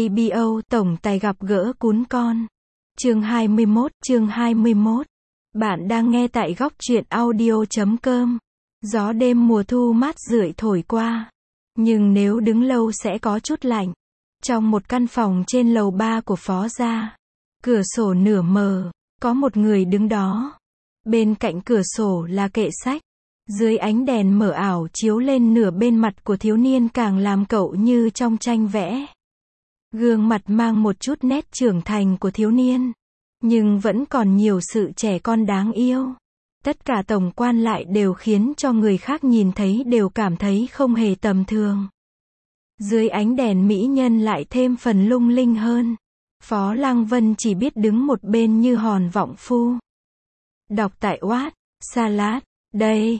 KBO tổng tài gặp gỡ cún con. Chương 21. Bạn đang nghe tại góc truyện audio.com. Gió đêm mùa thu mát rượi thổi qua, nhưng nếu đứng lâu sẽ có chút lạnh. Trong một căn phòng trên lầu 3 của Phó gia, cửa sổ nửa mờ, có một người đứng đó. Bên cạnh cửa sổ là kệ sách. Dưới ánh đèn mờ ảo chiếu lên nửa bên mặt của thiếu niên càng làm cậu như trong tranh vẽ. Gương mặt mang một chút nét trưởng thành của thiếu niên, nhưng vẫn còn nhiều sự trẻ con đáng yêu. Tất cả tổng quan lại đều khiến cho người khác nhìn thấy đều cảm thấy không hề tầm thường. Dưới ánh đèn mỹ nhân lại thêm phần lung linh hơn. Phó Lăng Vân chỉ biết đứng một bên như hòn vọng phu. Đọc tại Wattpad, Salad, đây,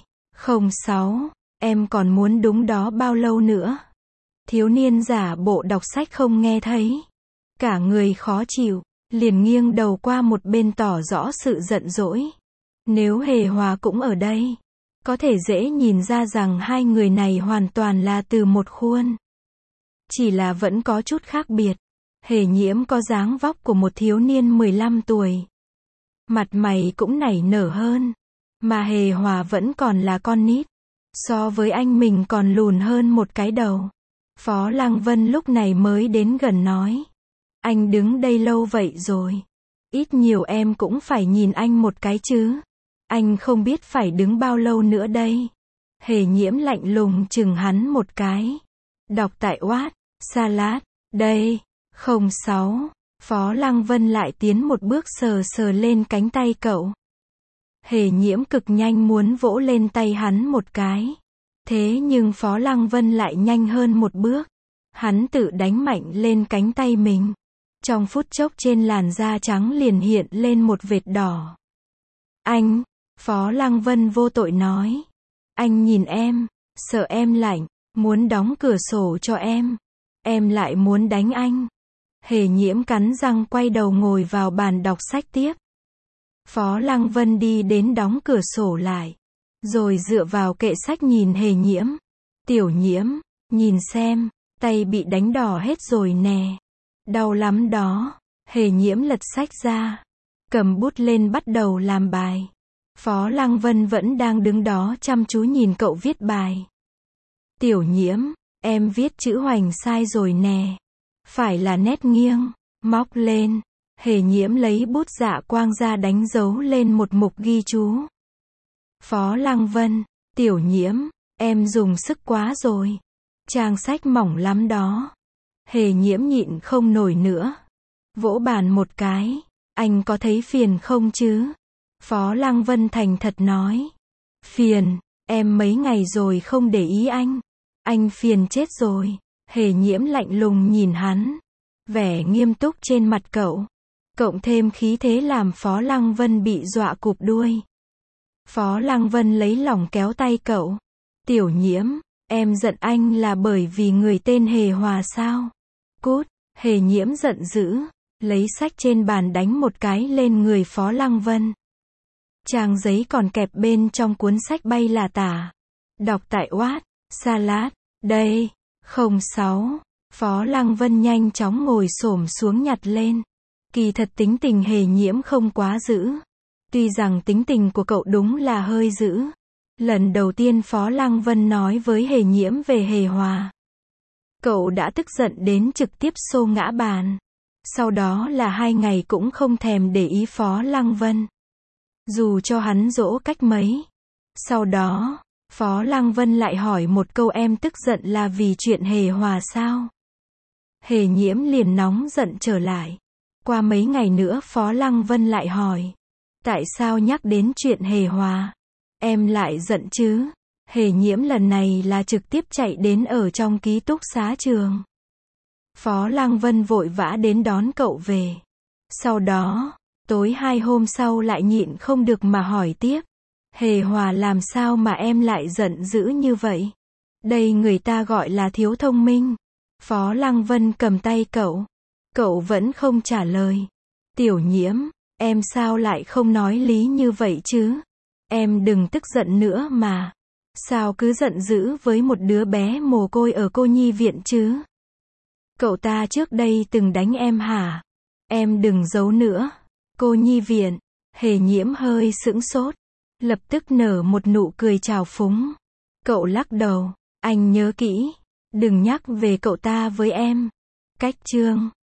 06, em còn muốn đúng đó bao lâu nữa? Thiếu niên giả bộ đọc sách không nghe thấy. Cả người khó chịu, liền nghiêng đầu qua một bên tỏ rõ sự giận dỗi. Nếu Hề Hòa cũng ở đây, có thể dễ nhìn ra rằng hai người này hoàn toàn là từ một khuôn. Chỉ là vẫn có chút khác biệt. Hề Nhiễm có dáng vóc của một thiếu niên 15 tuổi. Mặt mày cũng nảy nở hơn. Mà Hề Hòa vẫn còn là con nít. So với anh mình còn lùn hơn một cái đầu. Phó Lăng Vân lúc này mới đến gần nói. Anh đứng đây lâu vậy rồi. Ít nhiều em cũng phải nhìn anh một cái chứ. Anh không biết phải đứng bao lâu nữa đây. Hề Nhiễm lạnh lùng chừng hắn một cái. Đọc tại Wattpad, Salad, đây, 06. Phó Lăng Vân lại tiến một bước sờ sờ lên cánh tay cậu. Hề Nhiễm cực nhanh muốn vỗ lên tay hắn một cái. Thế nhưng Phó Lăng Vân lại nhanh hơn một bước. Hắn tự đánh mạnh lên cánh tay mình. Trong phút chốc trên làn da trắng liền hiện lên một vệt đỏ. Anh, Phó Lăng Vân vô tội nói. Anh nhìn em, sợ em lạnh, muốn đóng cửa sổ cho em. Em lại muốn đánh anh. Hề Nhiễm cắn răng quay đầu ngồi vào bàn đọc sách tiếp. Phó Lăng Vân đi đến đóng cửa sổ lại. Rồi dựa vào kệ sách nhìn Hề Nhiễm. Tiểu Nhiễm, nhìn xem, tay bị đánh đỏ hết rồi nè. Đau lắm đó. Hề Nhiễm lật sách ra. Cầm bút lên bắt đầu làm bài. Phó Lăng Vân vẫn đang đứng đó chăm chú nhìn cậu viết bài. Tiểu Nhiễm, em viết chữ hoành sai rồi nè. Phải là nét nghiêng, móc lên. Hề Nhiễm lấy bút dạ quang ra đánh dấu lên một mục ghi chú. Phó Lăng Vân, Tiểu Nhiễm, em dùng sức quá rồi. Trang sách mỏng lắm đó. Hề Nhiễm nhịn không nổi nữa. Vỗ bàn một cái. Anh có thấy phiền không chứ? Phó Lăng Vân thành thật nói. Phiền, em mấy ngày rồi không để ý anh. Anh phiền chết rồi. Hề Nhiễm lạnh lùng nhìn hắn. Vẻ nghiêm túc trên mặt cậu. Cộng thêm khí thế làm Phó Lăng Vân bị dọa cụp đuôi. Phó Lăng Vân lấy lỏng kéo tay cậu. Tiểu Nhiễm, em giận anh là bởi vì người tên Hề Hòa sao? Cút. Hề Nhiễm giận dữ. Lấy sách trên bàn đánh một cái lên người Phó Lăng Vân. Trang giấy còn kẹp bên trong cuốn sách bay là tả. Đọc tại Wattpad, Salad, đây, 06. Phó Lăng Vân nhanh chóng ngồi xổm xuống nhặt lên. Kỳ thật tính tình Hề Nhiễm không quá dữ. Tuy rằng tính tình của cậu đúng là hơi dữ. Lần đầu tiên Phó Lăng Vân nói với Hề Nhiễm về Hề Hòa, cậu đã tức giận đến trực tiếp xô ngã bàn. Sau đó là 2 ngày cũng không thèm để ý Phó Lăng Vân. Dù cho hắn dỗ cách mấy. Sau đó, Phó Lăng Vân lại hỏi một câu em tức giận là vì chuyện Hề Hòa sao? Hề Nhiễm liền nóng giận trở lại. Qua mấy ngày nữa Phó Lăng Vân lại hỏi. Tại sao nhắc đến chuyện Hề Hòa? Em lại giận chứ? Hề Nhiễm lần này là trực tiếp chạy đến ở trong ký túc xá trường. Phó Lăng Vân vội vã đến đón cậu về. Sau đó, tối 2 hôm sau lại nhịn không được mà hỏi tiếp. Hề Hòa làm sao mà em lại giận dữ như vậy? Đây người ta gọi là thiếu thông minh. Phó Lăng Vân cầm tay cậu. Cậu vẫn không trả lời. Tiểu Nhiễm, em sao lại không nói lý như vậy chứ? Em đừng tức giận nữa mà. Sao cứ giận dữ với một đứa bé mồ côi ở cô nhi viện chứ? Cậu ta trước đây từng đánh em hả? Em đừng giấu nữa. Cô nhi viện. Hề Nhiễm hơi sững sốt, lập tức nở một nụ cười trào phúng. Cậu lắc đầu. Anh nhớ kỹ, đừng nhắc về cậu ta với em. Cách chương